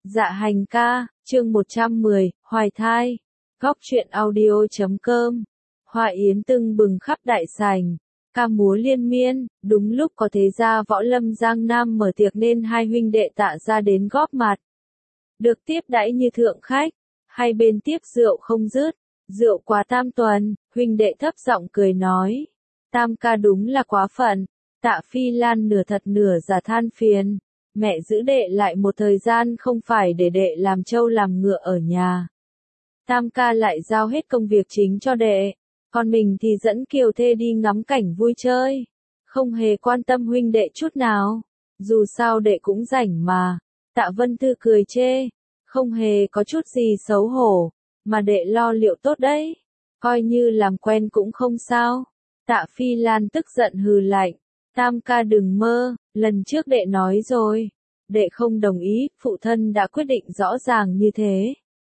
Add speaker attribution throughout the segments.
Speaker 1: Dạ hành ca, chương 110, hoài thai. Góc truyện audio.com. Hoa yến tưng bừng khắp đại sảnh, ca múa liên miên, đúng lúc có thế gia võ lâm Giang Nam mở tiệc nên hai huynh đệ Tạ ra đến góp mặt. Được tiếp đãi như thượng khách, hai bên tiếp rượu không dứt, rượu quá tam tuần, huynh đệ thấp giọng cười nói. Tam ca đúng là quá phận, Tạ Phi Lan nửa thật nửa giả than phiền. Mẹ giữ đệ lại một thời gian không phải để đệ làm trâu làm ngựa ở nhà. Tam ca lại giao hết công việc chính cho đệ, còn mình thì dẫn Kiều Thê đi ngắm cảnh vui chơi. Không hề quan tâm huynh đệ chút nào, dù sao đệ cũng rảnh mà. Tạ Vân Thư cười chê, không hề có chút gì xấu hổ, mà đệ lo liệu tốt đấy, coi như làm quen cũng không sao. Tạ Phi Lan tức giận hừ lạnh. Tam ca đừng mơ, lần trước đệ nói rồi. Đệ không đồng ý, phụ thân đã quyết định rõ ràng như thế.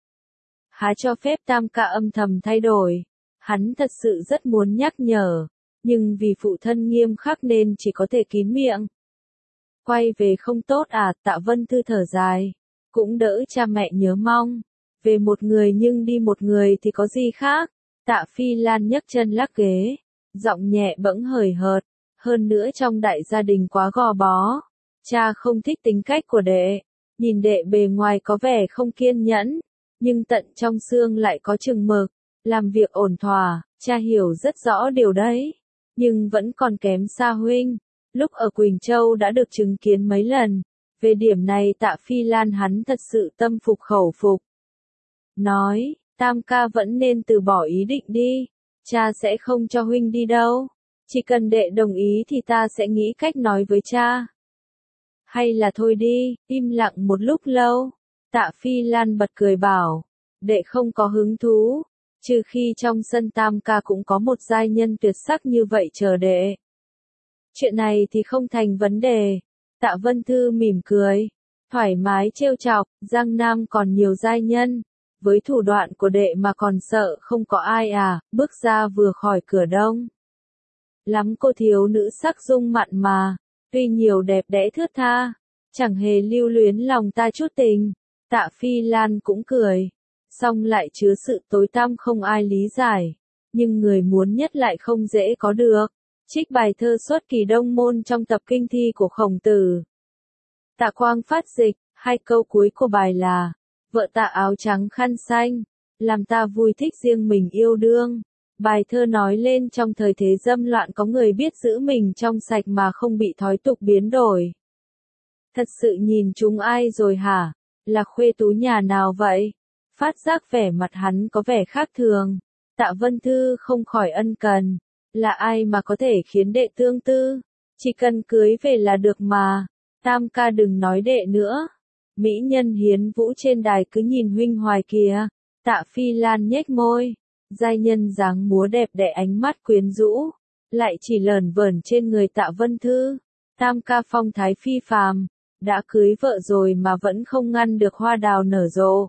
Speaker 1: Há cho phép tam ca âm thầm thay đổi. Hắn thật sự rất muốn nhắc nhở, nhưng vì phụ thân nghiêm khắc nên chỉ có thể kín miệng. Quay về không tốt à, Tạ Vân Thư thở dài. Cũng đỡ cha mẹ nhớ mong. Về một người nhưng đi một người thì có gì khác. Tạ Phi Lan nhấc chân lắc ghế, giọng nhẹ bẫng hời hợt. Hơn nữa trong đại gia đình quá gò bó. Cha không thích tính cách của đệ. Nhìn đệ bề ngoài có vẻ không kiên nhẫn, nhưng tận trong xương lại có chừng mực. Làm việc ổn thỏa, cha hiểu rất rõ điều đấy. Nhưng vẫn còn kém xa huynh. Lúc ở Quỳnh Châu đã được chứng kiến mấy lần. Về điểm này Tạ Phi Lan hắn thật sự tâm phục khẩu phục. Nói, tam ca vẫn nên từ bỏ ý định đi. Cha sẽ không cho huynh đi đâu. Chỉ cần đệ đồng ý thì ta sẽ nghĩ cách nói với cha. Hay là thôi đi, im lặng một lúc lâu. Tạ Phi Lan bật cười bảo, đệ không có hứng thú, trừ khi trong sân tam ca cũng có một giai nhân tuyệt sắc như vậy chờ đệ. Chuyện này thì không thành vấn đề. Tạ Vân Thư mỉm cười, thoải mái trêu chọc, Giang Nam còn nhiều giai nhân. Với thủ đoạn của đệ mà còn sợ không có ai à, bước ra vừa khỏi cửa đông. Lắm cô thiếu nữ sắc dung mặn mà, tuy nhiều đẹp đẽ thướt tha, chẳng hề lưu luyến lòng ta chút tình. Tạ Phi Lan cũng cười, song lại chứa sự tối tăm không ai lý giải, nhưng người muốn nhất lại không dễ có được. Trích bài thơ Xuất Kỳ Đông Môn trong tập kinh thi của Khổng Tử. Tạ Quang phát dịch, hai câu cuối của bài là, vợ tạ áo trắng khăn xanh, làm ta vui thích riêng mình yêu đương. Bài thơ nói lên trong thời thế dâm loạn có người biết giữ mình trong sạch mà không bị thói tục biến đổi. Thật sự nhìn chúng ai rồi hả? Là khuê tú nhà nào vậy? Phát giác vẻ mặt hắn có vẻ khác thường. Tạ Vân Thư không khỏi ân cần. Là ai mà có thể khiến đệ tương tư? Chỉ cần cưới về là được mà. Tam ca đừng nói đệ nữa. Mỹ nhân hiến vũ trên đài cứ nhìn huynh hoài kìa. Tạ Phi Lan nhếch môi. Giai nhân dáng múa đẹp đẽ ánh mắt quyến rũ, lại chỉ lởn vởn trên người Tạ Vân Thư. Tam ca phong thái phi phàm, đã cưới vợ rồi mà vẫn không ngăn được hoa đào nở rộ.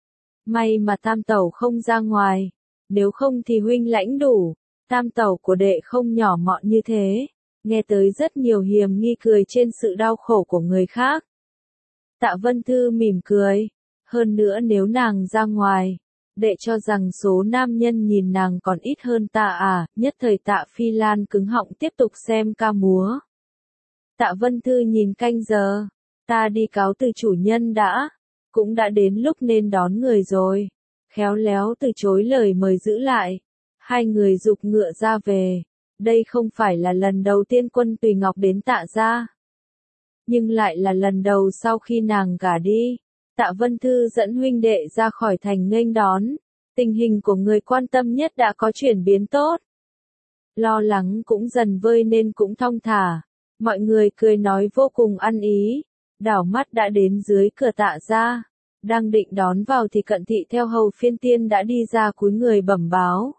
Speaker 1: May mà tam tẩu không ra ngoài, nếu không thì huynh lãnh đủ. Tam tẩu của đệ không nhỏ mọn như thế, nghe tới rất nhiều hiềm nghi cười trên sự đau khổ của người khác. Tạ Vân Thư mỉm cười, hơn nữa nếu nàng ra ngoài, đệ cho rằng số nam nhân nhìn nàng còn ít hơn ta à, nhất thời Tạ Phi Lan cứng họng tiếp tục xem ca múa. Tạ Vân Thư nhìn canh giờ, ta đi cáo từ chủ nhân đã, cũng đã đến lúc nên đón người rồi. Khéo léo từ chối lời mời giữ lại, hai người giục ngựa ra về. Đây không phải là lần đầu tiên Quân Tùy Ngọc đến Tạ gia, nhưng lại là lần đầu sau khi nàng gả đi. Tạ Vân Thư dẫn huynh đệ ra khỏi thành nghênh đón, tình hình của người quan tâm nhất đã có chuyển biến tốt. Lo lắng cũng dần vơi nên cũng thong thả, mọi người cười nói vô cùng ăn ý, đảo mắt đã đến dưới cửa Tạ gia. Đang định đón vào thì Cận Thị theo hầu phiên tiên đã đi ra cúi người bẩm báo.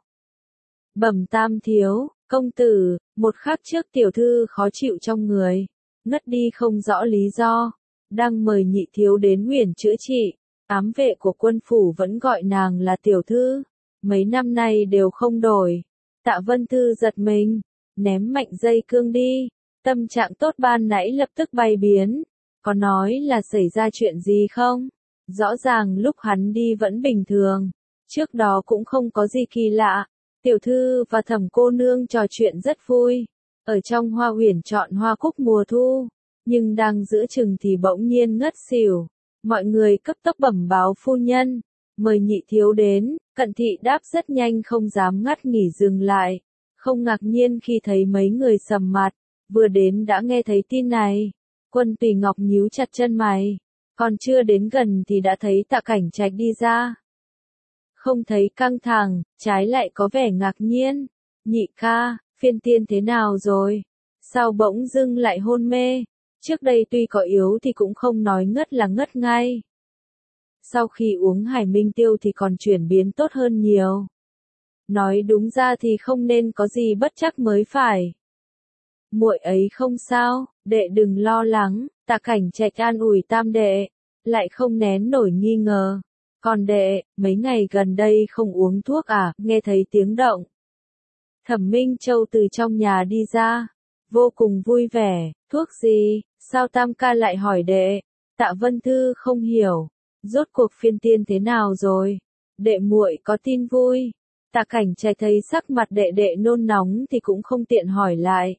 Speaker 1: Bẩm tam thiếu, công tử, một khắc trước tiểu thư khó chịu trong người, ngất đi không rõ lý do. Đang mời nhị thiếu đến Huyền chữa trị. Ám vệ của quân phủ vẫn gọi nàng là tiểu thư, mấy năm nay đều không đổi. Tạ Vân Thư giật mình, ném mạnh dây cương đi. Tâm trạng tốt ban nãy lập tức bay biến. Có nói là xảy ra chuyện gì không? Rõ ràng lúc hắn đi vẫn bình thường. Trước đó cũng không có gì kỳ lạ. Tiểu thư và Thẩm cô nương trò chuyện rất vui. Ở trong Hoa Huyền chọn hoa cúc mùa thu. Nhưng đang giữa chừng thì bỗng nhiên ngất xỉu. Mọi người cấp tốc bẩm báo phu nhân. Mời nhị thiếu đến. Cận thị đáp rất nhanh không dám ngắt nghỉ dừng lại. Không ngạc nhiên khi thấy mấy người sầm mặt. Vừa đến đã nghe thấy tin này. Quân Tùy Ngọc nhíu chặt chân mày. Còn chưa đến gần thì đã thấy Tạ Cảnh Trạch đi ra. Không thấy căng thẳng, trái lại có vẻ ngạc nhiên. Nhị ca, phiên tiên thế nào rồi? Sao bỗng dưng lại hôn mê? Trước đây tuy có yếu thì cũng không nói ngất là ngất ngay. Sau khi uống Hải Minh Tiêu thì còn chuyển biến tốt hơn nhiều. Nói đúng ra thì không nên có gì bất trắc mới phải. Muội ấy không sao, đệ đừng lo lắng. Tạ Cảnh Trạch an ủi tam đệ, lại không nén nổi nghi ngờ. Còn đệ, mấy ngày gần đây không uống thuốc à? Nghe thấy tiếng động. Thẩm Minh Châu từ trong nhà đi ra, vô cùng vui vẻ. Thuốc gì? Sao tam ca lại hỏi đệ? Tạ Vân Thư không hiểu. Rốt cuộc phiên tiên thế nào rồi? Đệ muội có tin vui. Tạ Cảnh Trạch thấy sắc mặt đệ đệ nôn nóng thì cũng không tiện hỏi lại.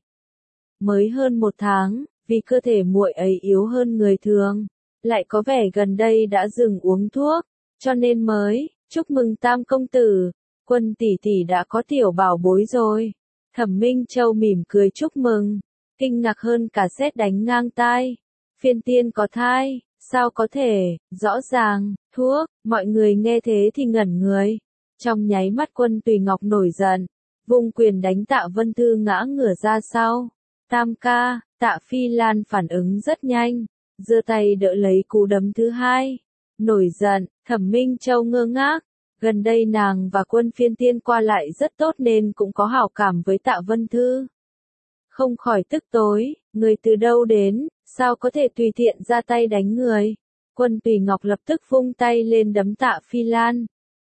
Speaker 1: Mới hơn 1 tháng, vì cơ thể muội ấy yếu hơn người thường, lại có vẻ gần đây đã dừng uống thuốc, cho nên mới, chúc mừng tam công tử, Quân tỷ tỷ đã có tiểu bảo bối rồi. Thẩm Minh Châu mỉm cười chúc mừng, kinh ngạc hơn cả sét đánh ngang tai. Phiên tiên có thai, sao có thể, rõ ràng, thuốc, mọi người nghe thế thì ngẩn người. Trong nháy mắt Quân Tùy Ngọc nổi giận, vung quyền đánh Tạ Vân Thư ngã ngửa ra sau. Tam ca, Tạ Phi Lan phản ứng rất nhanh, giơ tay đỡ lấy cú đấm thứ hai. Nổi giận, Thẩm Minh Châu ngơ ngác, gần đây nàng và Quân phiên tiên qua lại rất tốt nên cũng có hảo cảm với Tạ Vân Thư. Không khỏi tức tối, người từ đâu đến, sao có thể tùy tiện ra tay đánh người. Quân Tùy Ngọc lập tức vung tay lên đấm Tạ Phi Lan.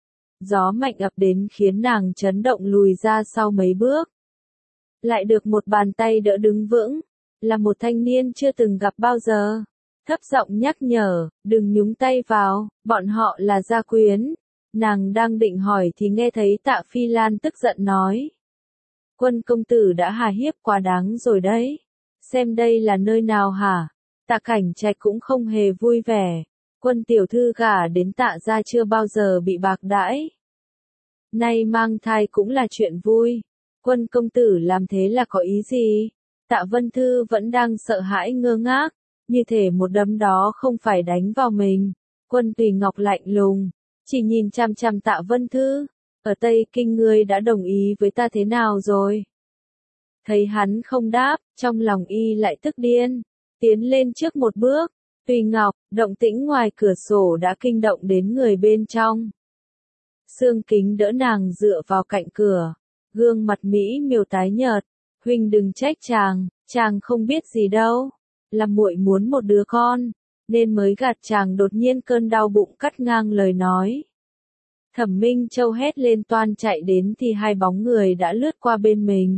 Speaker 1: Gió mạnh ập đến khiến nàng chấn động lùi ra sau mấy bước. Lại được một bàn tay đỡ đứng vững, là một thanh niên chưa từng gặp bao giờ. Thấp giọng nhắc nhở, đừng nhúng tay vào, bọn họ là gia quyến. Nàng đang định hỏi thì nghe thấy Tạ Phi Lan tức giận nói. Quân công tử đã hà hiếp quá đáng rồi đấy. Xem đây là nơi nào hả? Tạ Cảnh Trạch cũng không hề vui vẻ. Quân tiểu thư gả đến Tạ gia chưa bao giờ bị bạc đãi. Nay mang thai cũng là chuyện vui. Quân công tử làm thế là có ý gì? Tạ Vân Thư vẫn đang sợ hãi ngơ ngác, như thể một đấm đó không phải đánh vào mình. Quân Tùy Ngọc lạnh lùng, chỉ nhìn chằm chằm Tạ Vân Thư. Ở Tây Kinh ngươi đã đồng ý với ta thế nào rồi? Thấy hắn không đáp, trong lòng y lại tức điên, tiến lên trước một bước. Tùy Ngọc, động tĩnh ngoài cửa sổ đã kinh động đến người bên trong. Sương Kính đỡ nàng dựa vào cạnh cửa, gương mặt mỹ miều tái nhợt. Huynh đừng trách chàng không biết gì đâu, là muội muốn một đứa con, nên mới gạt chàng. Đột nhiên cơn đau bụng cắt ngang lời nói. Thẩm Minh Châu hét lên toan chạy đến thì hai bóng người đã lướt qua bên mình.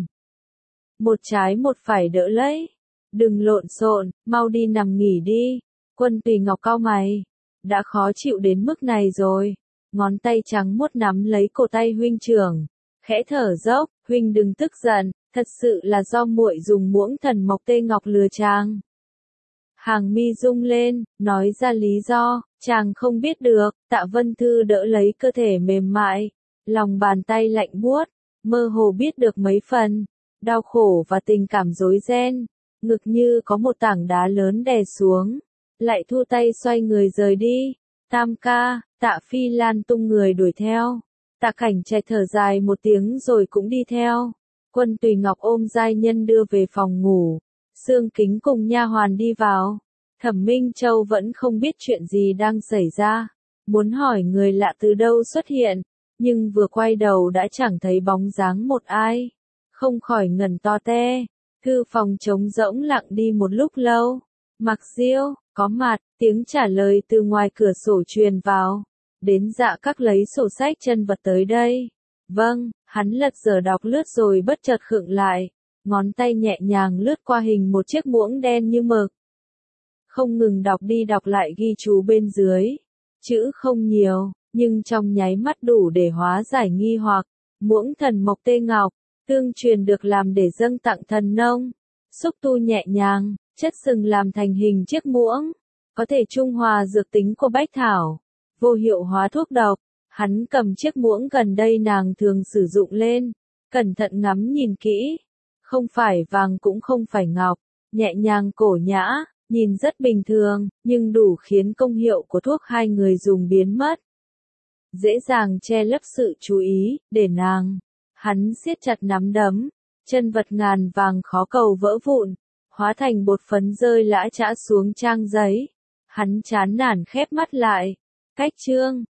Speaker 1: Một trái một phải đỡ lấy. Đừng lộn xộn, mau đi nằm nghỉ đi. Quân Tùy Ngọc cau mày. Đã khó chịu đến mức này rồi. Ngón tay trắng muốt nắm lấy cổ tay huynh trưởng. Khẽ thở dốc, huynh đừng tức giận, thật sự là do muội dùng muỗng thần mộc tê ngọc lừa chàng. Hàng mi rung lên, nói ra lý do, chàng không biết được. Tạ Vân Thư đỡ lấy cơ thể mềm mại, lòng bàn tay lạnh buốt, mơ hồ biết được mấy phần, đau khổ và tình cảm rối ren, ngực như có một tảng đá lớn đè xuống, lại thu tay xoay người rời đi. Tam ca, Tạ Phi Lan tung người đuổi theo. Tạ Cảnh Trạch thở dài một tiếng rồi cũng đi theo. Quân Tùy Ngọc ôm giai nhân đưa về phòng ngủ. Sương Kính cùng nha hoàn đi vào. Thẩm Minh Châu vẫn không biết chuyện gì đang xảy ra. Muốn hỏi người lạ từ đâu xuất hiện, nhưng vừa quay đầu đã chẳng thấy bóng dáng một ai. Không khỏi ngẩn to te. Thư phòng trống rỗng lặng đi một lúc lâu. Mặc Diêu, có mặt, tiếng trả lời từ ngoài cửa sổ truyền vào. Đến Dạ Các lấy sổ sách chân vật tới đây. Vâng, hắn lật dở đọc lướt rồi bất chợt khựng lại. Ngón tay nhẹ nhàng lướt qua hình một chiếc muỗng đen như mực. Không ngừng đọc đi đọc lại ghi chú bên dưới. Chữ không nhiều, nhưng trong nháy mắt đủ để hóa giải nghi hoặc. Muỗng thần mộc tê ngọc, tương truyền được làm để dâng tặng thần nông. Xúc tu nhẹ nhàng, chất sừng làm thành hình chiếc muỗng. Có thể trung hòa dược tính của bách thảo. Vô hiệu hóa thuốc độc. Hắn cầm chiếc muỗng gần đây nàng thường sử dụng lên. Cẩn thận ngắm nhìn kỹ. Không phải vàng cũng không phải ngọc. Nhẹ nhàng cổ nhã, nhìn rất bình thường, nhưng đủ khiến công hiệu của thuốc hai người dùng biến mất. Dễ dàng che lấp sự chú ý, để nàng. Hắn siết chặt nắm đấm. Chân vật ngàn vàng khó cầu vỡ vụn. Hóa thành bột phấn rơi lã chã xuống trang giấy. Hắn chán nản khép mắt lại. Cách chương